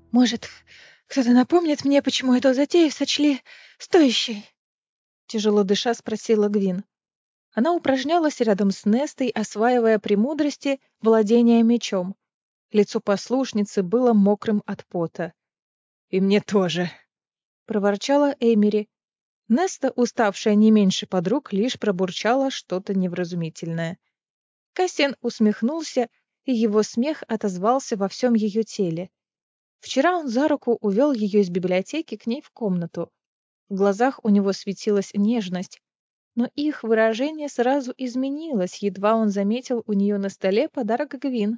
Может, кто-то напомнит мне, почему эту затею сочли стоящей?» Тяжело дыша спросила Гвин. Она упражнялась рядом с Нестой, осваивая премудрости владения мечом. Лицо послушницы было мокрым от пота. «И мне тоже», — проворчала Эмери. Неста, уставшая не меньше подруг, лишь пробурчала что-то невразумительное. Кассиан усмехнулся, и его смех отозвался во всем ее теле. Вчера он за руку увел ее из библиотеки к ней в комнату. В глазах у него светилась нежность, но их выражение сразу изменилось, едва он заметил у нее на столе подарок Гвин.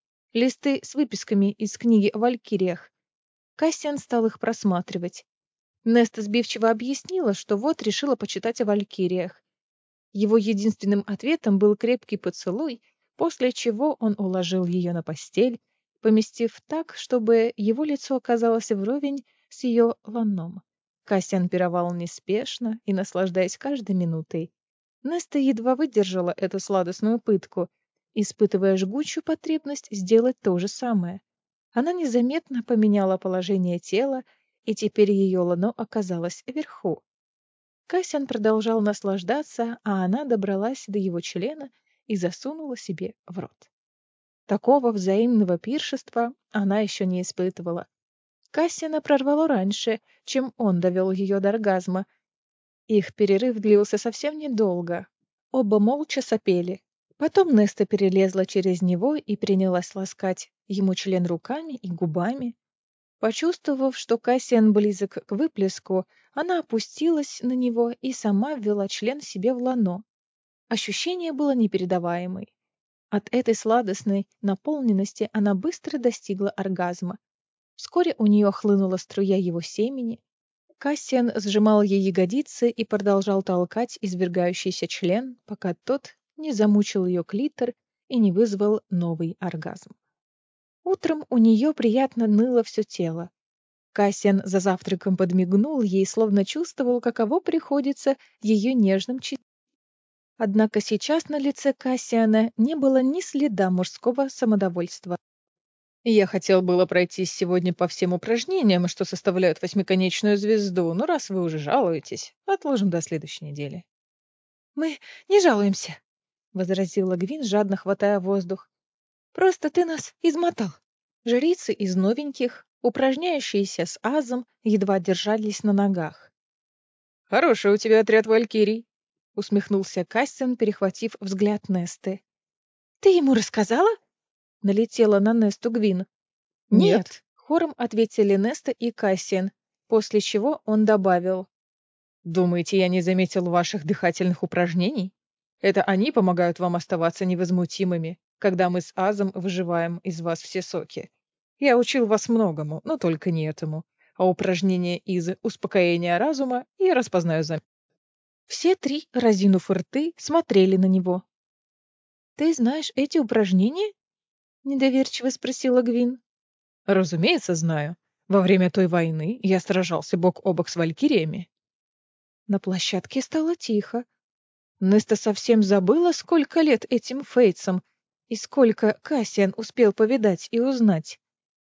Листы с выписками из книги о валькириях. Кассиан стал их просматривать. Неста сбивчиво объяснила, что вот решила почитать о валькириях. Его единственным ответом был крепкий поцелуй, после чего он уложил ее на постель, поместив так, чтобы его лицо оказалось вровень с ее ланом. Кассиан пировал неспешно и наслаждаясь каждой минутой. Неста едва выдержала эту сладостную пытку, испытывая жгучую потребность сделать то же самое. Она незаметно поменяла положение тела, и теперь ее лано оказалось вверху. Кассиан продолжал наслаждаться, а она добралась до его члена и засунула себе в рот. Такого взаимного пиршества она еще не испытывала. Кассиана прорвало раньше, чем он довел ее до оргазма. Их перерыв длился совсем недолго. Оба молча сопели. Потом Неста перелезла через него и принялась ласкать ему член руками и губами. Почувствовав, что Кассиан близок к выплеску, она опустилась на него и сама ввела член себе в лоно. Ощущение было непередаваемое. От этой сладостной наполненности она быстро достигла оргазма. Вскоре у нее хлынула струя его семени. Кассиан сжимал ей ягодицы и продолжал толкать извергающийся член, пока тот не замучил ее клитор и не вызвал новый оргазм. Утром у нее приятно ныло все тело. Кассиан за завтраком подмигнул ей, словно чувствовал, каково приходится ее нежным читать. Однако сейчас на лице Кассиана не было ни следа мужского самодовольства. «Я хотел было пройтись сегодня по всем упражнениям, что составляют восьмиконечную звезду, но раз вы уже жалуетесь, отложим до следующей недели». «Мы не жалуемся», — возразила Гвин, жадно хватая воздух. «Просто ты нас измотал». Жрицы из новеньких, упражняющиеся с азом, едва держались на ногах. «Хороший у тебя отряд валькирий», — усмехнулся Кассиан, перехватив взгляд Несты. «Ты ему рассказала?» — налетела на Несту Гвин. «Нет», — хором ответили Неста и Кассиан, после чего он добавил. «Думаете, я не заметил ваших дыхательных упражнений? Это они помогают вам оставаться невозмутимыми, когда мы с Азом выживаем из вас все соки. Я учил вас многому, но только не этому. А упражнения из успокоения разума я распознаю за...» Все три, разинув рты, смотрели на него. «Ты знаешь эти упражнения?» — недоверчиво спросила Гвин. «Разумеется, знаю. Во время той войны я сражался бок о бок с валькириями». На площадке стало тихо. Неста совсем забыла, сколько лет этим фейцам и сколько Кассиан успел повидать и узнать.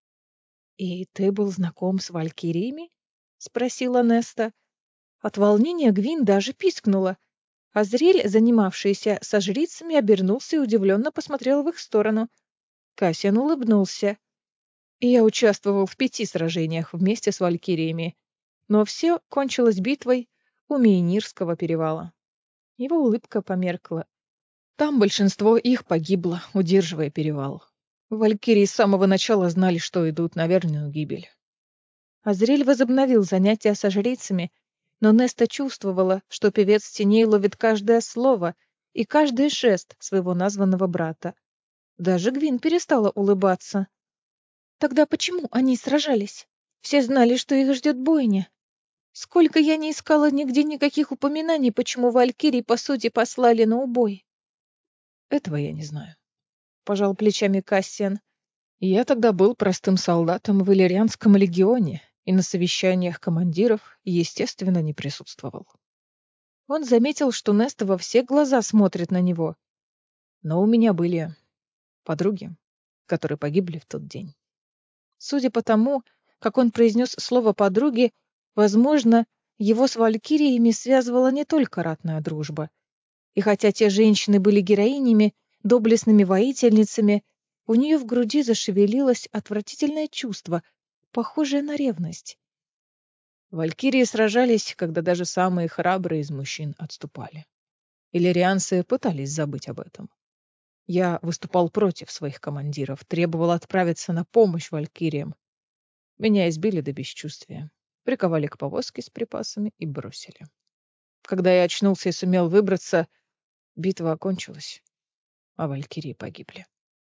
«И ты был знаком с валькириями?» — спросила Неста. От волнения Гвин даже пискнула. Азриэль, занимавшийся со жрицами, обернулся и удивленно посмотрел в их сторону. Кассиан улыбнулся. «Я участвовал в 5 сражениях вместе с валькириями, но все кончилось битвой у Мейнирского перевала». Его улыбка померкла. Там большинство их погибло, удерживая перевал. Валькирии с самого начала знали, что идут на верную гибель. Азриэль возобновил занятия со жрицами, но Неста чувствовала, что певец теней ловит каждое слово и каждый жест своего названного брата. Даже Гвин перестала улыбаться. Тогда почему они сражались? Все знали, что их ждет бойня. Сколько я не искала нигде никаких упоминаний, почему валькирии, по сути, послали на убой. Этого я не знаю. Пожал плечами Кассиан. Я тогда был простым солдатом в Иллирианском легионе и на совещаниях командиров, естественно, не присутствовал. Он заметил, что Неста во все глаза смотрит на него. Но у меня были подруги, которые погибли в тот день. Судя по тому, как он произнес слово подруги, возможно, его с валькириями связывала не только ратная дружба. И хотя те женщины были героинями, доблестными воительницами, у нее в груди зашевелилось отвратительное чувство, похожее на ревность. Валькирии сражались, когда даже самые храбрые из мужчин отступали. Иллирианцы пытались забыть об этом. Я выступал против своих командиров, требовал отправиться на помощь валькириям. Меня избили до бесчувствия, приковали к повозке с припасами и бросили. Когда я очнулся и сумел выбраться, битва окончилась, а валькирии погибли.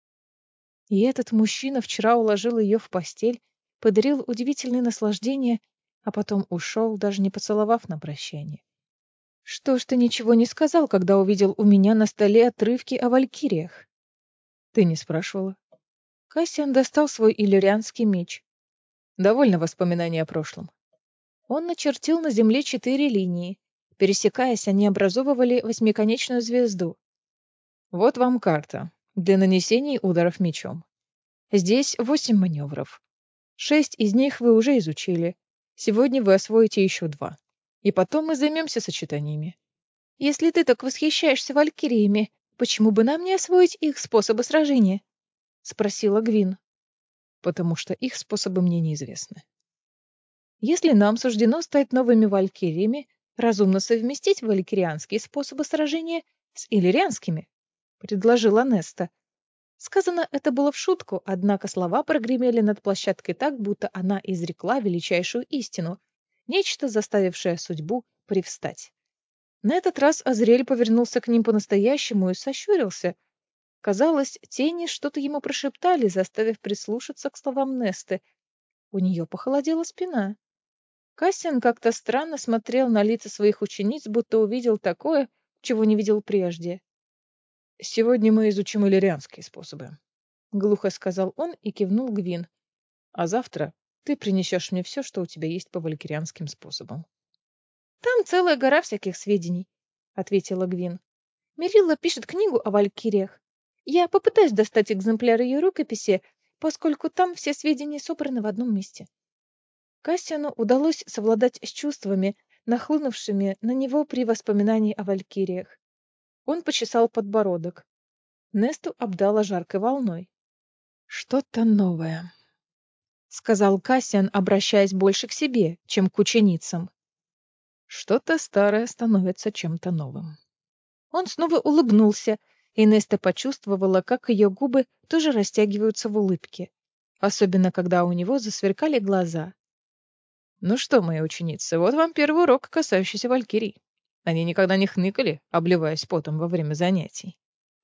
И этот мужчина вчера уложил ее в постель, подарил удивительные наслаждения, а потом ушел, даже не поцеловав на прощание. Что ж ты ничего не сказал, когда увидел у меня на столе отрывки о валькириях? Ты не спрашивала. Кассиан достал свой иллирианский меч. Довольно воспоминаний о прошлом. Он начертил на земле 4 линии. Пересекаясь, они образовывали восьмиконечную звезду. Вот вам карта для нанесения ударов мечом. Здесь 8 маневров. 6 из них вы уже изучили. Сегодня вы освоите еще 2. И потом мы займемся сочетаниями. Если ты так восхищаешься валькириями, почему бы нам не освоить их способы сражения? Спросила Гвин. Потому что их способы мне неизвестны. Если нам суждено стать новыми валькириями, разумно совместить валькирианские способы сражения с иллирианскими, предложила Неста. Сказано это было в шутку, однако слова прогремели над площадкой так, будто она изрекла величайшую истину, нечто, заставившее судьбу привстать. На этот раз Азриэль повернулся к ним по-настоящему и сощурился. Казалось, тени что-то ему прошептали, заставив прислушаться к словам Несты. У нее похолодела спина. Кассиан как-то странно смотрел на лица своих учениц, будто увидел такое, чего не видел прежде. «Сегодня мы изучим иллирианские способы», — глухо сказал он и кивнул Гвин. «А завтра ты принесешь мне все, что у тебя есть по валькирианским способам». «Там целая гора всяких сведений», — ответила Гвин. «Мерилла пишет книгу о валькириях. Я попытаюсь достать экземпляр ее рукописи, поскольку там все сведения собраны в одном месте». Кассиану удалось совладать с чувствами, нахлынувшими на него при воспоминании о валькириях. Он почесал подбородок. Несту обдала жаркой волной. «Что-то новое», — сказал Кассиан, обращаясь больше к себе, чем к ученицам. «Что-то старое становится чем-то новым». Он снова улыбнулся, и Неста почувствовала, как ее губы тоже растягиваются в улыбке, особенно когда у него засверкали глаза. Ну что, мои ученицы, вот вам первый урок, касающийся валькирий. Они никогда не хныкали, обливаясь потом во время занятий.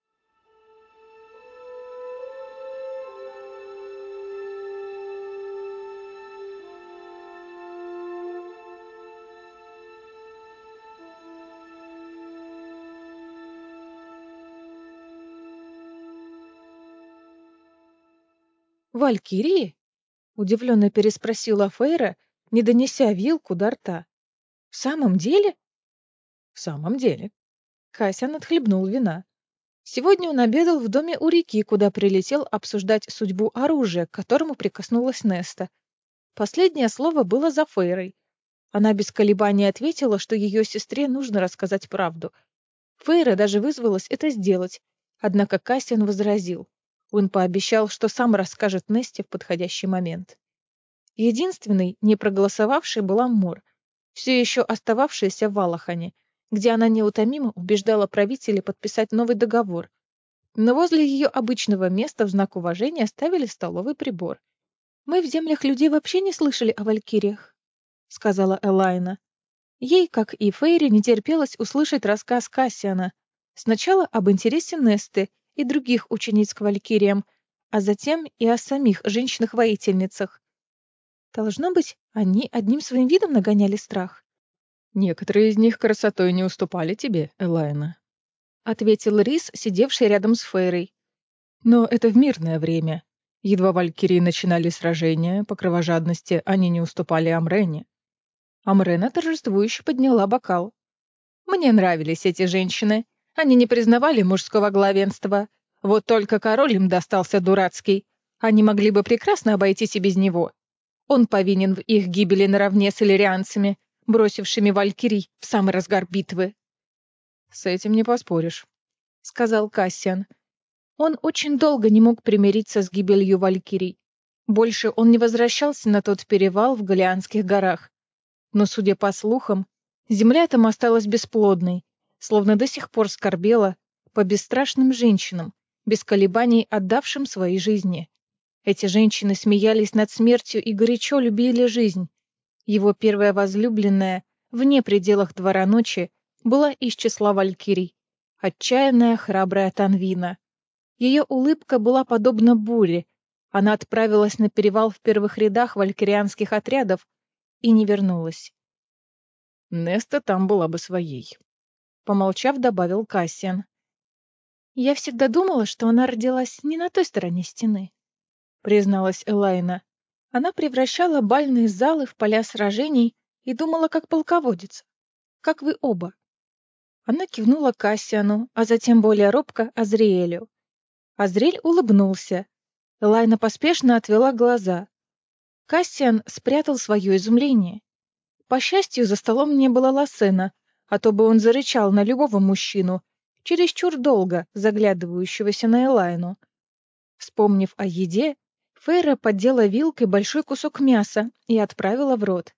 «Валькирии?» — удивленно переспросила Фейра, не донеся вилку до рта. «В самом деле?» «В самом деле». Кассиан отхлебнул вина. Сегодня он обедал в доме у реки, куда прилетел обсуждать судьбу оружия, к которому прикоснулась Неста. Последнее слово было за Фейрой. Она без колебаний ответила, что ее сестре нужно рассказать правду. Фейра даже вызвалась это сделать, однако Кассиан возразил. Он пообещал, что сам расскажет Несте в подходящий момент. Единственной, не проголосовавшей, была Мор, все еще остававшаяся в Валахане, где она неутомимо убеждала правителя подписать новый договор. Но возле ее обычного места в знак уважения ставили столовый прибор. «Мы в землях людей вообще не слышали о валькириях», — сказала Элайна. Ей, как и Фейре, не терпелось услышать рассказ Кассиана. Сначала об интересе Несты и других учениц к валькириям, а затем и о самих женщинах-воительницах. Должно быть, они одним своим видом нагоняли страх. «Некоторые из них красотой не уступали тебе, Элайна», — ответил Рис, сидевший рядом с Фейрой. «Но это в мирное время. Едва валькирии начинали сражения, по кровожадности они не уступали Амрене». Амрена торжествующе подняла бокал. «Мне нравились эти женщины. Они не признавали мужского главенства. Вот только король им достался дурацкий. Они могли бы прекрасно обойтись и без него. Он повинен в их гибели наравне с иллирианцами, бросившими валькирий в самый разгар битвы. «С этим не поспоришь», — сказал Кассиан. Он очень долго не мог примириться с гибелью валькирий. Больше он не возвращался на тот перевал в Галианских горах. Но, судя по слухам, земля там осталась бесплодной, словно до сих пор скорбела по бесстрашным женщинам, без колебаний отдавшим свои жизни. Эти женщины смеялись над смертью и горячо любили жизнь. Его первая возлюбленная, вне пределах двора ночи, была из числа валькирий, отчаянная, храбрая Танвина. Ее улыбка была подобна буре. Она отправилась на перевал в первых рядах валькирианских отрядов и не вернулась. Неста там была бы своей. Помолчав, добавил Кассиан. «Я всегда думала, что она родилась не на той стороне стены», — призналась Элайна. Она превращала бальные залы в поля сражений и думала как полководец. Как вы оба. Она кивнула Кассиану, а затем более робко Азриэлю. Азриэль улыбнулся. Элайна поспешно отвела глаза. Кассиан спрятал свое изумление. По счастью, за столом не было Лассена, а то бы он зарычал на любого мужчину, чересчур долго заглядывающегося на Элайну. Вспомнив о еде, Фейра поддела вилкой большой кусок мяса и отправила в рот.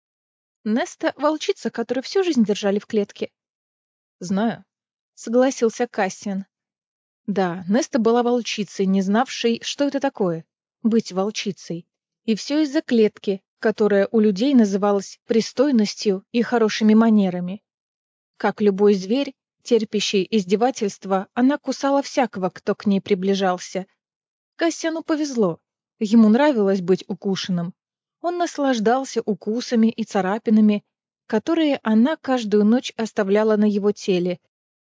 Неста — волчица, которую всю жизнь держали в клетке. «Знаю», — согласился Кассиан. Да, Неста была волчицей, не знавшей, что это такое — быть волчицей. И все из-за клетки, которая у людей называлась пристойностью и хорошими манерами. Как любой зверь, терпящий издевательства, она кусала всякого, кто к ней приближался. Кассиану повезло. Ему нравилось быть укушенным. Он наслаждался укусами и царапинами, которые она каждую ночь оставляла на его теле.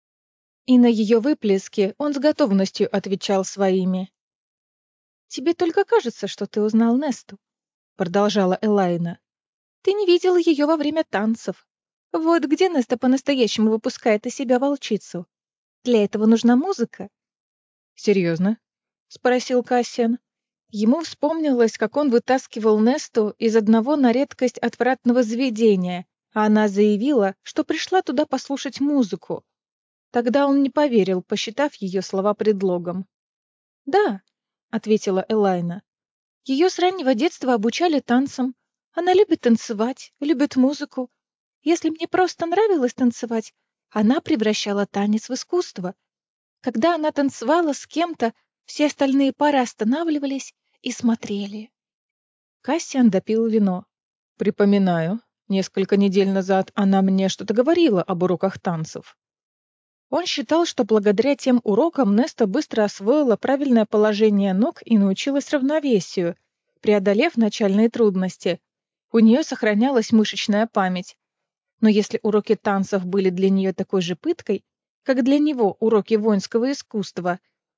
И на ее выплески он с готовностью отвечал своими. «Тебе только кажется, что ты узнал Несту», — продолжала Элайна. «Ты не видела ее во время танцев. Вот где Неста по-настоящему выпускает из себя волчицу. Для этого нужна музыка». «Серьезно?» — спросил Кассиан. Ему вспомнилось, как он вытаскивал Несту из одного на редкость отвратного заведения, а она заявила, что пришла туда послушать музыку. Тогда он не поверил, посчитав ее слова предлогом. «Да», — ответила Элайна. «Ее с раннего детства обучали танцам. Она любит танцевать, любит музыку. Если мне просто нравилось танцевать, она превращала танец в искусство. Когда она танцевала с кем-то, все остальные пары останавливались и смотрели». Кассиан допил вино. «Припоминаю, несколько недель назад она мне что-то говорила об уроках танцев». Он считал, что благодаря тем урокам Неста быстро освоила правильное положение ног и научилась равновесию, преодолев начальные трудности. У нее сохранялась мышечная память. Но если уроки танцев были для нее такой же пыткой, как для него уроки воинского искусства,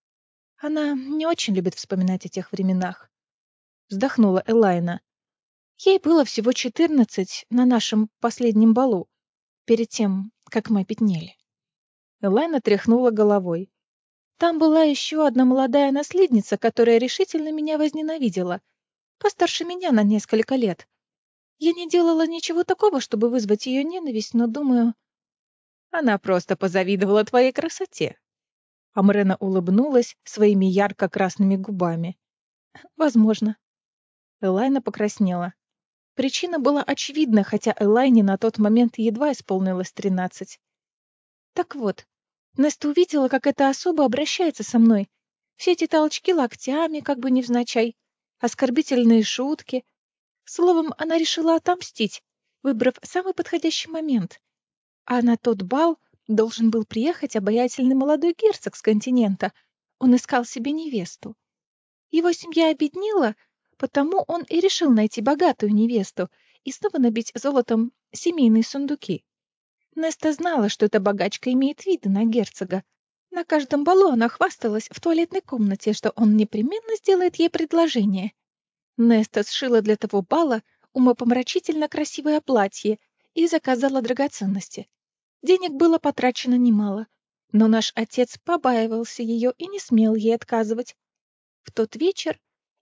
она не очень любит вспоминать о тех временах. Вздохнула Элайна. Ей было всего 14 на нашем последнем балу, перед тем, как мы пятнели. Элайна тряхнула головой. Там была еще одна молодая наследница, которая решительно меня возненавидела. Постарше меня на несколько лет. Я не делала ничего такого, чтобы вызвать ее ненависть, но, думаю, она просто позавидовала твоей красоте. Амрена улыбнулась своими ярко-красными губами. Возможно. Элайна покраснела. Причина была очевидна, хотя Элайне на тот момент едва исполнилось 13. Так вот, Неста увидела, как эта особа обращается со мной. Все эти толчки локтями, как бы невзначай, оскорбительные шутки. Словом, она решила отомстить, выбрав самый подходящий момент. А на тот бал должен был приехать обаятельный молодой герцог с континента. Он искал себе невесту. Его семья обеднела, потому он и решил найти богатую невесту и снова набить золотом семейные сундуки. Неста знала, что эта богачка имеет виды на герцога. На каждом балу она хвасталась в туалетной комнате, что он непременно сделает ей предложение. Неста сшила для того бала умопомрачительно красивое платье и заказала драгоценности. Денег было потрачено немало, но наш отец побаивался ее и не смел ей отказывать. В тот вечер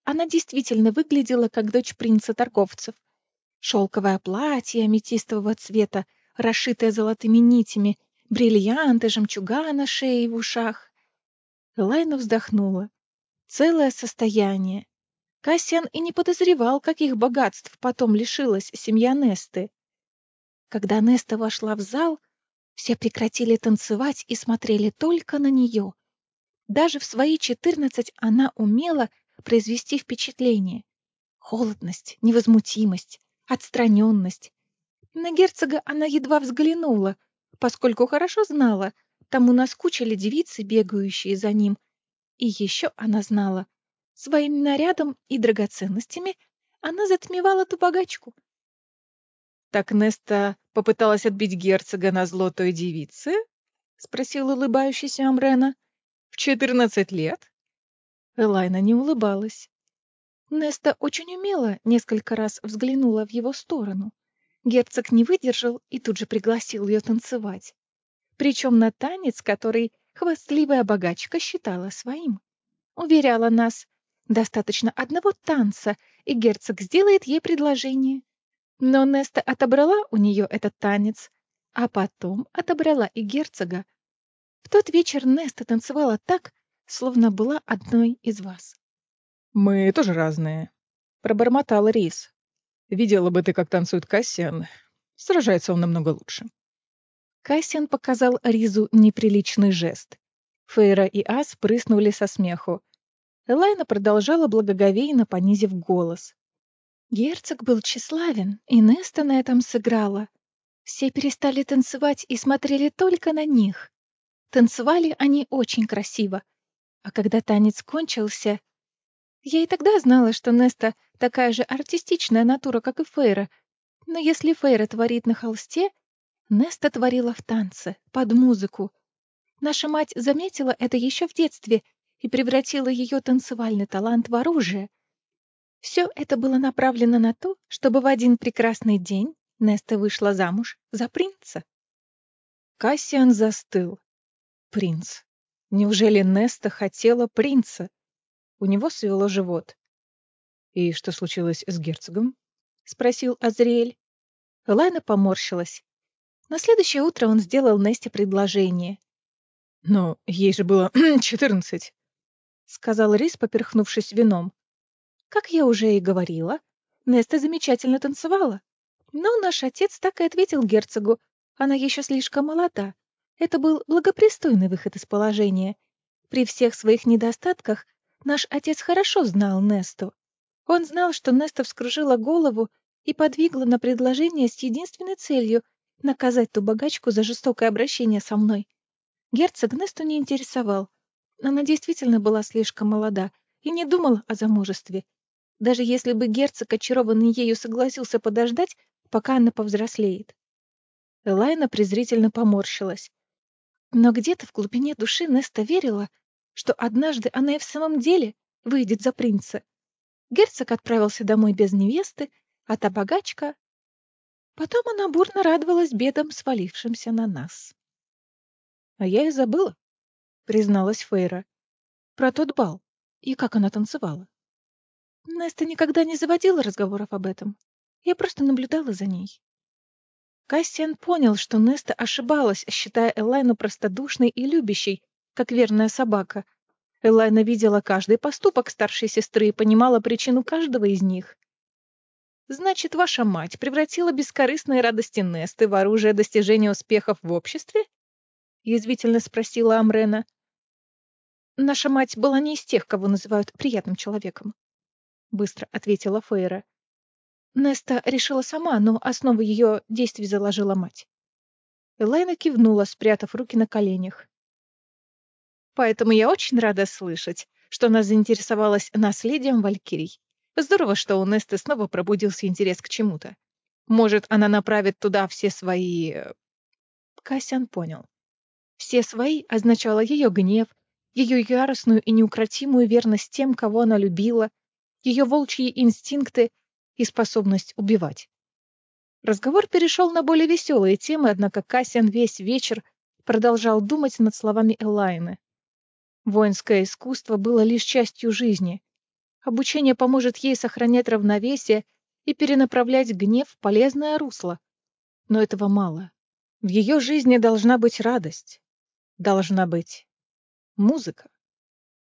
она действительно выглядела как дочь принца-торговцев. Шелковое платье аметистового цвета, расшитое золотыми нитями, бриллианты, жемчуга на шее и в ушах. Элайна вздохнула. Целое состояние. Кассиан и не подозревал, каких богатств потом лишилась семья Несты. Когда Неста вошла в зал, все прекратили танцевать и смотрели только на нее. Даже в свои 14 она умела произвести впечатление. Холодность, невозмутимость, отстраненность. На герцога она едва взглянула, поскольку хорошо знала, тому наскучили девицы, бегающие за ним. И еще она знала, своим нарядом и драгоценностями она затмевала ту богачку. «Так Неста попыталась отбить герцога назло той девице?» — спросил улыбающийся Амрена. «В 14 лет?» Элайна не улыбалась. Неста очень умело несколько раз взглянула в его сторону. Герцог не выдержал и тут же пригласил ее танцевать. Причем на танец, который хвастливая богачка считала своим. Уверяла нас, достаточно одного танца, и герцог сделает ей предложение. Но Неста отобрала у нее этот танец, а потом отобрала и герцога. В тот вечер Неста танцевала так, словно была одной из вас. «Мы тоже разные», — пробормотал Рис. «Видела бы ты, как танцует Кассиан. Сражается он намного лучше». Кассиан показал Ризу неприличный жест. Фейра и Ас прыснули со смеху. Элайна продолжала благоговейно, понизив голос. Герцог был тщеславен, и Неста на этом сыграла. Все перестали танцевать и смотрели только на них. Танцевали они очень красиво. А когда танец кончился... Я и тогда знала, что Неста такая же артистичная натура, как и Фейра. Но если Фейра творит на холсте, Неста творила в танце, под музыку. Наша мать заметила это еще в детстве и превратила ее танцевальный талант в оружие. Все это было направлено на то, чтобы в один прекрасный день Неста вышла замуж за принца. Кассиан застыл. Принц. Неужели Неста хотела принца? У него свело живот. «И что случилось с герцогом?» — спросил Азриэль. Элайна поморщилась. На следующее утро он сделал Несте предложение. «Но ей же было 14», — сказал Рис, поперхнувшись вином. Как я уже и говорила, Неста замечательно танцевала. Но наш отец так и ответил герцогу. Она еще слишком молода. Это был благопристойный выход из положения. При всех своих недостатках наш отец хорошо знал Несту. Он знал, что Неста вскружила голову и подвигла на предложение с единственной целью — наказать ту богачку за жестокое обращение со мной. Герцог Несту не интересовал. Она действительно была слишком молода и не думала о замужестве. Даже если бы герцог, очарованный ею, согласился подождать, пока она повзрослеет. Элайна презрительно поморщилась. Но где-то в глубине души Неста верила, что однажды она и в самом деле выйдет за принца. Герцог отправился домой без невесты, а та богачка... Потом она бурно радовалась бедам, свалившимся на нас. «А я и забыла», — призналась Фейра. Про тот бал и как она танцевала. Неста никогда не заводила разговоров об этом. Я просто наблюдала за ней. Кассиан понял, что Неста ошибалась, считая Элайну простодушной и любящей, как верная собака. Элайна видела каждый поступок старшей сестры и понимала причину каждого из них. «Значит, ваша мать превратила бескорыстные радости Несты в оружие достижения успехов в обществе?» — язвительно спросила Амрена. «Наша мать была не из тех, кого называют приятным человеком», — быстро ответила Фейра. Неста решила сама, но основу ее действий заложила мать. Элайна кивнула, спрятав руки на коленях. «Поэтому я очень рада слышать, что она заинтересовалась наследием Валькирий. Здорово, что у Несты снова пробудился интерес к чему-то. Может, она направит туда все свои...» Кассиан понял. «Все свои» означало ее гнев, ее яростную и неукротимую верность тем, кого она любила, ее волчьи инстинкты и способность убивать. Разговор перешел на более веселые темы, однако Кассиан весь вечер продолжал думать над словами Элайны. Воинское искусство было лишь частью жизни. Обучение поможет ей сохранять равновесие и перенаправлять гнев в полезное русло. Но этого мало. В ее жизни должна быть радость. Должна быть музыка.